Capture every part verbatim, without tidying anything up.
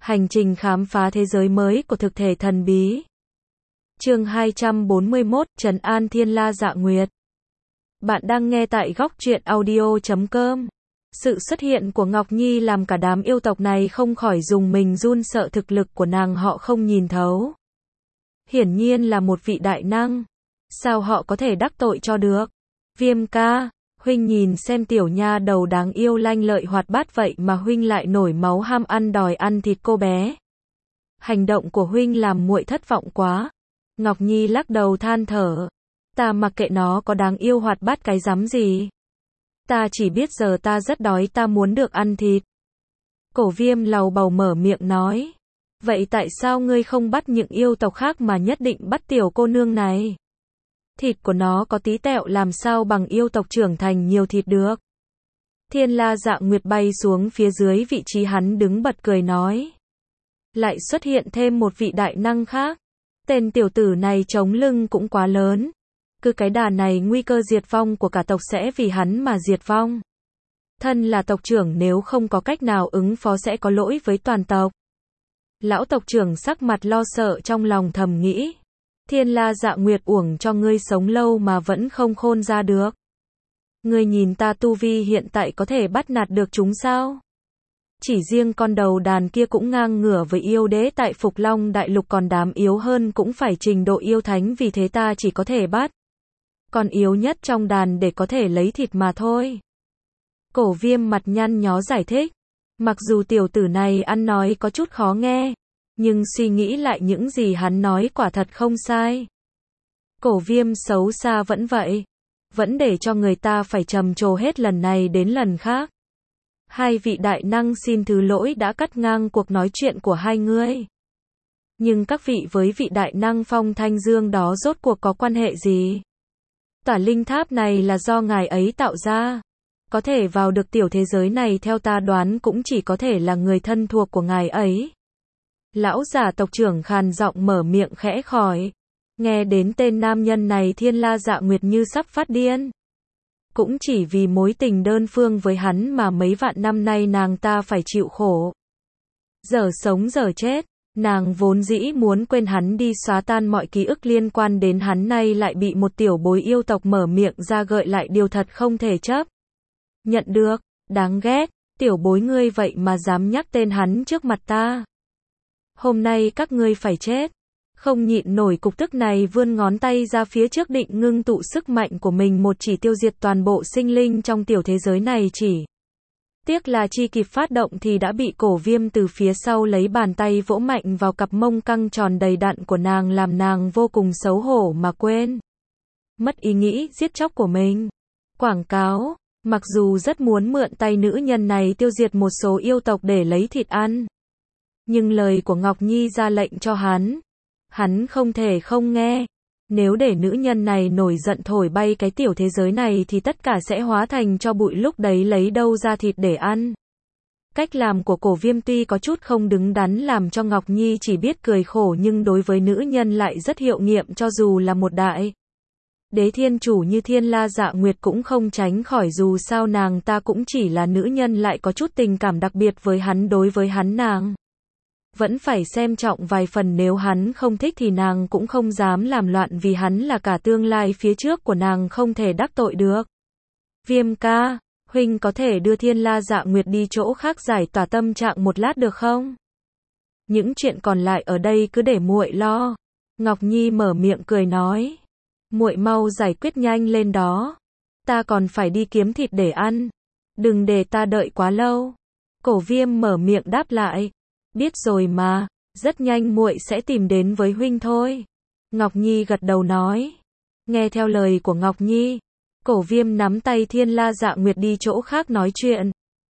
Hành trình khám phá thế giới mới của thực thể thần bí. Chương hai trăm bốn mươi mốt, Trấn An Thiên La Dạ Nguyệt. Bạn đang nghe tại góc truyện audio chấm com. Sự xuất hiện của Ngọc Nhi làm cả đám yêu tộc này không khỏi rùng mình run sợ, thực lực của nàng họ không nhìn thấu. Hiển nhiên là một vị đại năng. Sao họ có thể đắc tội cho được? Viêm ca, huynh nhìn xem tiểu nha đầu đáng yêu lanh lợi hoạt bát vậy mà huynh lại nổi máu ham ăn đòi ăn thịt cô bé. Hành động của huynh làm muội thất vọng quá. Ngọc Nhi lắc đầu than thở. Ta mặc kệ nó có đáng yêu hoạt bát cái rắm gì. Ta chỉ biết giờ ta rất đói, ta muốn được ăn thịt. Cổ Viêm lầu bầu mở miệng nói. Vậy tại sao ngươi không bắt những yêu tộc khác mà nhất định bắt tiểu cô nương này? Thịt của nó có tí tẹo làm sao bằng yêu tộc trưởng thành nhiều thịt được. Thiên La Dạ Nguyệt bay xuống phía dưới vị trí hắn đứng bật cười nói. Lại xuất hiện thêm một vị đại năng khác. Tên tiểu tử này chống lưng cũng quá lớn. Cứ cái đà này nguy cơ diệt vong của cả tộc sẽ vì hắn mà diệt vong. Thân là tộc trưởng nếu không có cách nào ứng phó sẽ có lỗi với toàn tộc. Lão tộc trưởng sắc mặt lo sợ trong lòng thầm nghĩ. Thiên La Dạ Nguyệt uổng cho ngươi sống lâu mà vẫn không khôn ra được. Ngươi nhìn ta tu vi hiện tại có thể bắt nạt được chúng sao? Chỉ riêng con đầu đàn kia cũng ngang ngửa với yêu đế tại Phục Long Đại Lục, còn đám yếu hơn cũng phải trình độ yêu thánh, vì thế ta chỉ có thể bắt con yếu nhất trong đàn để có thể lấy thịt mà thôi. Cổ Viêm mặt nhăn nhó giải thích. Mặc dù tiểu tử này ăn nói có chút khó nghe, nhưng suy nghĩ lại những gì hắn nói quả thật không sai. Cổ Viêm xấu xa vẫn vậy, vẫn để cho người ta phải trầm trồ hết lần này đến lần khác. Hai vị đại năng xin thứ lỗi đã cắt ngang cuộc nói chuyện của hai ngươi. Nhưng các vị với vị đại năng Phong Thanh Dương đó rốt cuộc có quan hệ gì? Tỏa linh tháp này là do ngài ấy tạo ra. Có thể vào được tiểu thế giới này theo ta đoán cũng chỉ có thể là người thân thuộc của ngài ấy. Lão giả tộc trưởng khàn giọng mở miệng khẽ khỏi. Nghe đến tên nam nhân này Thiên La Dạ Nguyệt như sắp phát điên. Cũng chỉ vì mối tình đơn phương với hắn mà mấy vạn năm nay nàng ta phải chịu khổ. Giờ sống giờ chết, nàng vốn dĩ muốn quên hắn đi, xóa tan mọi ký ức liên quan đến hắn, nay lại bị một tiểu bối yêu tộc mở miệng ra gợi lại điều thật không thể chấp nhận được. Đáng ghét, tiểu bối ngươi vậy mà dám nhắc tên hắn trước mặt ta. Hôm nay các ngươi phải chết. Không nhịn nổi cục tức này vươn ngón tay ra phía trước định ngưng tụ sức mạnh của mình, một chỉ tiêu diệt toàn bộ sinh linh trong tiểu thế giới này. Chỉ tiếc là chi kịp phát động thì đã bị Cổ Viêm từ phía sau lấy bàn tay vỗ mạnh vào cặp mông căng tròn đầy đặn của nàng, làm nàng vô cùng xấu hổ mà quên mất ý nghĩ giết chóc của mình. Quảng cáo, mặc dù rất muốn mượn tay nữ nhân này tiêu diệt một số yêu tộc để lấy thịt ăn, nhưng lời của Ngọc Nhi ra lệnh cho hắn, hắn không thể không nghe. Nếu để nữ nhân này nổi giận thổi bay cái tiểu thế giới này thì tất cả sẽ hóa thành tro bụi, lúc đấy lấy đâu ra thịt để ăn. Cách làm của Cổ Viêm tuy có chút không đứng đắn làm cho Ngọc Nhi chỉ biết cười khổ, nhưng đối với nữ nhân lại rất hiệu nghiệm, cho dù là một đại đế thiên chủ như Thiên La Dạ Nguyệt cũng không tránh khỏi, dù sao nàng ta cũng chỉ là nữ nhân lại có chút tình cảm đặc biệt với hắn, đối với hắn nàng vẫn phải xem trọng vài phần, nếu hắn không thích thì nàng cũng không dám làm loạn, vì hắn là cả tương lai phía trước của nàng, không thể đắc tội được. Viêm ca, huynh có thể đưa Thiên La Dạ Nguyệt đi chỗ khác giải tỏa tâm trạng một lát được không? Những chuyện còn lại ở đây cứ để muội lo. Ngọc Nhi mở miệng cười nói. Muội mau giải quyết nhanh lên đó. Ta còn phải đi kiếm thịt để ăn. Đừng để ta đợi quá lâu. Cổ Viêm mở miệng đáp lại. Biết rồi mà, rất nhanh muội sẽ tìm đến với huynh thôi. Ngọc Nhi gật đầu nói. Nghe theo lời của Ngọc Nhi, Cổ Viêm nắm tay Thiên La Dạ Nguyệt đi chỗ khác nói chuyện.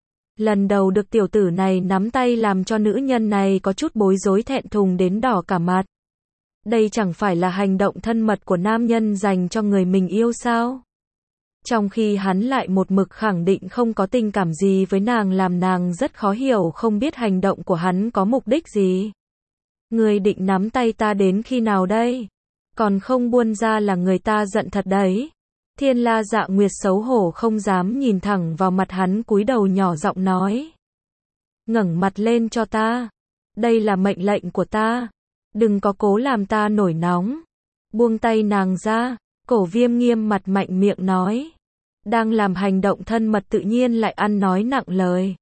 Lần đầu được tiểu tử này nắm tay làm cho nữ nhân này có chút bối rối, thẹn thùng đến đỏ cả mặt. Đây chẳng phải là hành động thân mật của nam nhân dành cho người mình yêu sao? Trong khi hắn lại một mực khẳng định không có tình cảm gì với nàng, làm nàng rất khó hiểu, không biết hành động của hắn có mục đích gì. Ngươi định nắm tay ta đến khi nào đây? Còn không buông ra là người ta giận thật đấy. Thiên La Dạ Nguyệt xấu hổ không dám nhìn thẳng vào mặt hắn, cúi đầu nhỏ giọng nói. Ngẩng mặt lên cho ta. Đây là mệnh lệnh của ta. Đừng có cố làm ta nổi nóng. Buông tay nàng ra. Cổ Viêm nghiêm mặt mạnh miệng nói. Đang làm hành động thân mật tự nhiên lại ăn nói nặng lời.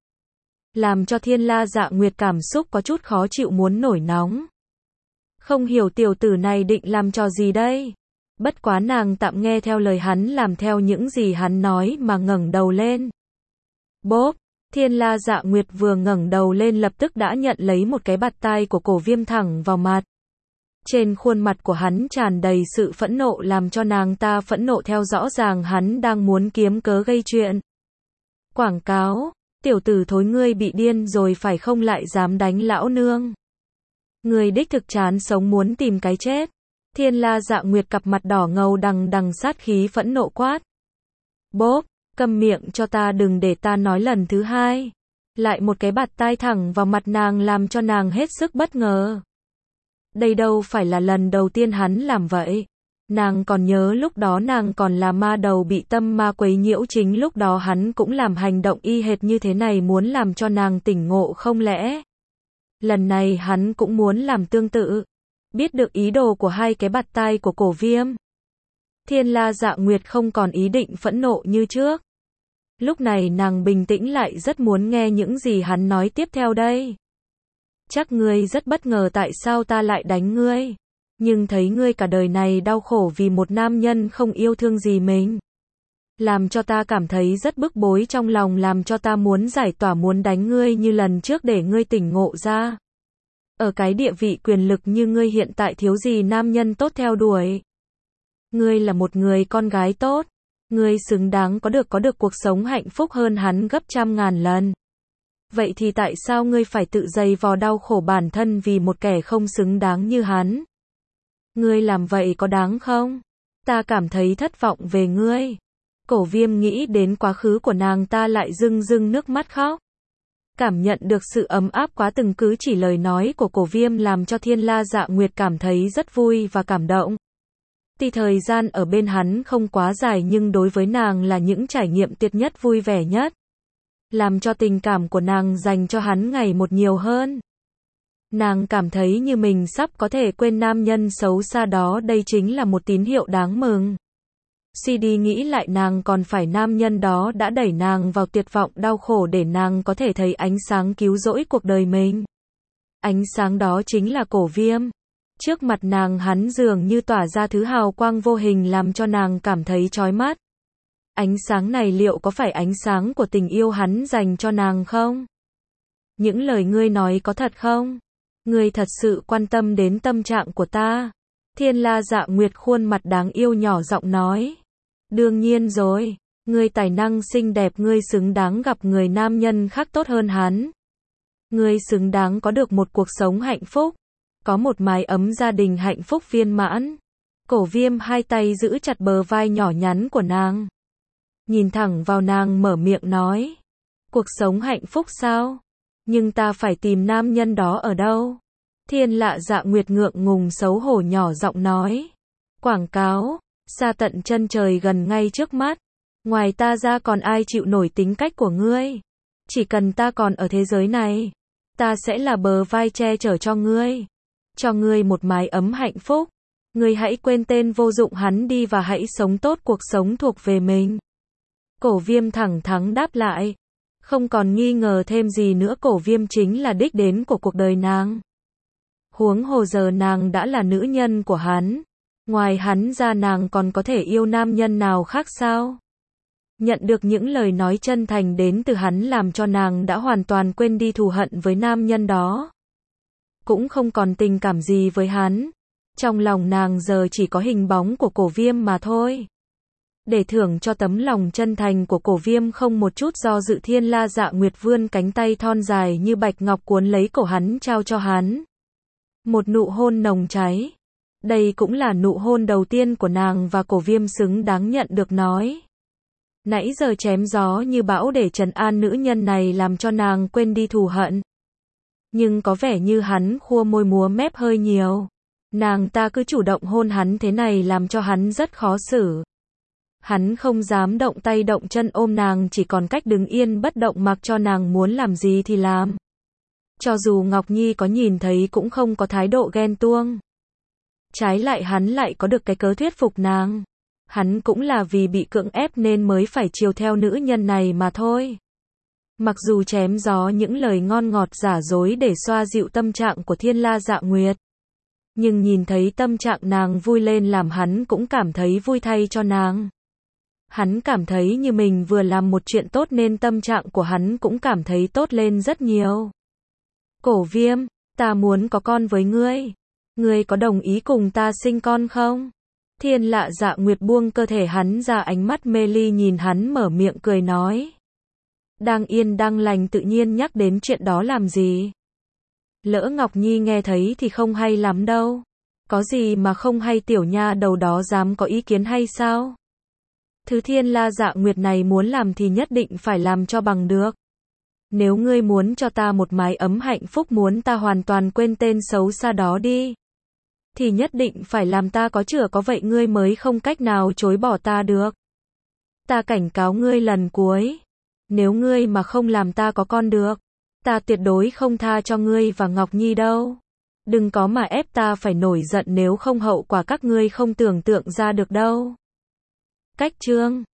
Làm cho Thiên La Dạ Nguyệt cảm xúc có chút khó chịu muốn nổi nóng. Không hiểu tiểu tử này định làm trò gì đây. Bất quá nàng tạm nghe theo lời hắn làm theo những gì hắn nói mà ngẩng đầu lên. Bốp, Thiên La Dạ Nguyệt vừa ngẩng đầu lên lập tức đã nhận lấy một cái bạt tai của Cổ Viêm thẳng vào mặt. Trên khuôn mặt của hắn tràn đầy sự phẫn nộ làm cho nàng ta phẫn nộ theo rõ ràng hắn đang muốn kiếm cớ gây chuyện. Quảng cáo, tiểu tử thối ngươi bị điên rồi phải không lại dám đánh lão nương. Người đích thực chán sống muốn tìm cái chết. Thiên La Dạ Nguyệt cặp mặt đỏ ngầu đằng đằng sát khí phẫn nộ quát. Bốp, câm miệng cho ta đừng để ta nói lần thứ hai. Lại một cái bạt tai thẳng vào mặt nàng làm cho nàng hết sức bất ngờ. Đây đâu phải là lần đầu tiên hắn làm vậy. Nàng còn nhớ lúc đó nàng còn là ma đầu bị tâm ma quấy nhiễu, chính lúc đó hắn cũng làm hành động y hệt như thế này muốn làm cho nàng tỉnh ngộ không lẽ. Lần này hắn cũng muốn làm tương tự. Biết được ý đồ của hai cái bạt tai của Cổ Viêm. Thiên La Dạ Nguyệt không còn ý định phẫn nộ như trước. Lúc này nàng bình tĩnh lại rất muốn nghe những gì hắn nói tiếp theo đây. Chắc ngươi rất bất ngờ tại sao ta lại đánh ngươi. Nhưng thấy ngươi cả đời này đau khổ vì một nam nhân không yêu thương gì mình. Làm cho ta cảm thấy rất bức bối trong lòng, làm cho ta muốn giải tỏa, muốn đánh ngươi như lần trước để ngươi tỉnh ngộ ra. Ở cái địa vị quyền lực như ngươi hiện tại thiếu gì nam nhân tốt theo đuổi. Ngươi là một người con gái tốt. Ngươi xứng đáng có được có được cuộc sống hạnh phúc hơn hắn gấp trăm ngàn lần. Vậy thì tại sao ngươi phải tự dày vò đau khổ bản thân vì một kẻ không xứng đáng như hắn? Ngươi làm vậy có đáng không? Ta cảm thấy thất vọng về ngươi. Cổ Viêm nghĩ đến quá khứ của nàng ta lại rưng rưng nước mắt khóc. Cảm nhận được sự ấm áp quá từng cử chỉ lời nói của Cổ Viêm làm cho Thiên La Dạ Nguyệt cảm thấy rất vui và cảm động. Tuy thời gian ở bên hắn không quá dài nhưng đối với nàng là những trải nghiệm tuyệt nhất, vui vẻ nhất. Làm cho tình cảm của nàng dành cho hắn ngày một nhiều hơn. Nàng cảm thấy như mình sắp có thể quên nam nhân xấu xa đó, đây chính là một tín hiệu đáng mừng. Suy đi nghĩ lại nàng còn phải nam nhân đó đã đẩy nàng vào tuyệt vọng đau khổ để nàng có thể thấy ánh sáng cứu rỗi cuộc đời mình. Ánh sáng đó chính là Cổ Viêm. Trước mặt nàng hắn dường như tỏa ra thứ hào quang vô hình làm cho nàng cảm thấy chói mắt. Ánh sáng này liệu có phải ánh sáng của tình yêu hắn dành cho nàng không? Những lời ngươi nói có thật không? Ngươi thật sự quan tâm đến tâm trạng của ta. Thiên La Dạ Nguyệt khuôn mặt đáng yêu nhỏ giọng nói. Đương nhiên rồi, ngươi tài năng xinh đẹp, ngươi xứng đáng gặp người nam nhân khác tốt hơn hắn. Ngươi xứng đáng có được một cuộc sống hạnh phúc, có một mái ấm gia đình hạnh phúc viên mãn. Cổ Viêm hai tay giữ chặt bờ vai nhỏ nhắn của nàng. Nhìn thẳng vào nàng mở miệng nói. Cuộc sống hạnh phúc sao? Nhưng ta phải tìm nam nhân đó ở đâu? Thiên La Dạ Nguyệt ngượng ngùng xấu hổ nhỏ giọng nói. Quảng cáo, xa tận chân trời gần ngay trước mắt. Ngoài ta ra còn ai chịu nổi tính cách của ngươi? Chỉ cần ta còn ở thế giới này, ta sẽ là bờ vai che chở cho ngươi. Cho ngươi một mái ấm hạnh phúc. Ngươi hãy quên tên vô dụng hắn đi và hãy sống tốt cuộc sống thuộc về mình. Cổ Viêm thẳng thắn đáp lại. Không còn nghi ngờ thêm gì nữa, Cổ Viêm chính là đích đến của cuộc đời nàng. Huống hồ giờ nàng đã là nữ nhân của hắn. Ngoài hắn ra nàng còn có thể yêu nam nhân nào khác sao? Nhận được những lời nói chân thành đến từ hắn làm cho nàng đã hoàn toàn quên đi thù hận với nam nhân đó. Cũng không còn tình cảm gì với hắn. Trong lòng nàng giờ chỉ có hình bóng của Cổ Viêm mà thôi. Để thưởng cho tấm lòng chân thành của Cổ Viêm, không một chút do dự, Thiên La Dạ Nguyệt vươn cánh tay thon dài như bạch ngọc cuốn lấy cổ hắn trao cho hắn. Một nụ hôn nồng cháy. Đây cũng là nụ hôn đầu tiên của nàng và Cổ Viêm xứng đáng nhận được nói. Nãy giờ chém gió như bão để trấn an nữ nhân này làm cho nàng quên đi thù hận. Nhưng có vẻ như hắn khua môi múa mép hơi nhiều. Nàng ta cứ chủ động hôn hắn thế này làm cho hắn rất khó xử. Hắn không dám động tay động chân ôm nàng, chỉ còn cách đứng yên bất động mặc cho nàng muốn làm gì thì làm. Cho dù Ngọc Nhi có nhìn thấy cũng không có thái độ ghen tuông. Trái lại hắn lại có được cái cớ thuyết phục nàng. Hắn cũng là vì bị cưỡng ép nên mới phải chiều theo nữ nhân này mà thôi. Mặc dù chém gió những lời ngon ngọt giả dối để xoa dịu tâm trạng của Thiên La Dạ Nguyệt. Nhưng nhìn thấy tâm trạng nàng vui lên làm hắn cũng cảm thấy vui thay cho nàng. Hắn cảm thấy như mình vừa làm một chuyện tốt nên tâm trạng của hắn cũng cảm thấy tốt lên rất nhiều. Cổ Viêm, ta muốn có con với ngươi. Ngươi có đồng ý cùng ta sinh con không? Thiên La Dạ Nguyệt buông cơ thể hắn ra, ánh mắt mê ly nhìn hắn, mở miệng cười nói. Đang yên đang lành tự nhiên nhắc đến chuyện đó làm gì? Lỡ Ngọc Nhi nghe thấy thì không hay lắm đâu. Có gì mà không hay, tiểu nha đầu đó dám có ý kiến hay sao? Thứ Thiên La Dạ Nguyệt này muốn làm thì nhất định phải làm cho bằng được. Nếu ngươi muốn cho ta một mái ấm hạnh phúc, muốn ta hoàn toàn quên tên xấu xa đó đi, thì nhất định phải làm ta có chửa có vậy ngươi mới không cách nào chối bỏ ta được. Ta cảnh cáo ngươi lần cuối. Nếu ngươi mà không làm ta có con được, ta tuyệt đối không tha cho ngươi và Ngọc Nhi đâu. Đừng có mà ép ta phải nổi giận, nếu không hậu quả các ngươi không tưởng tượng ra được đâu. Cách chương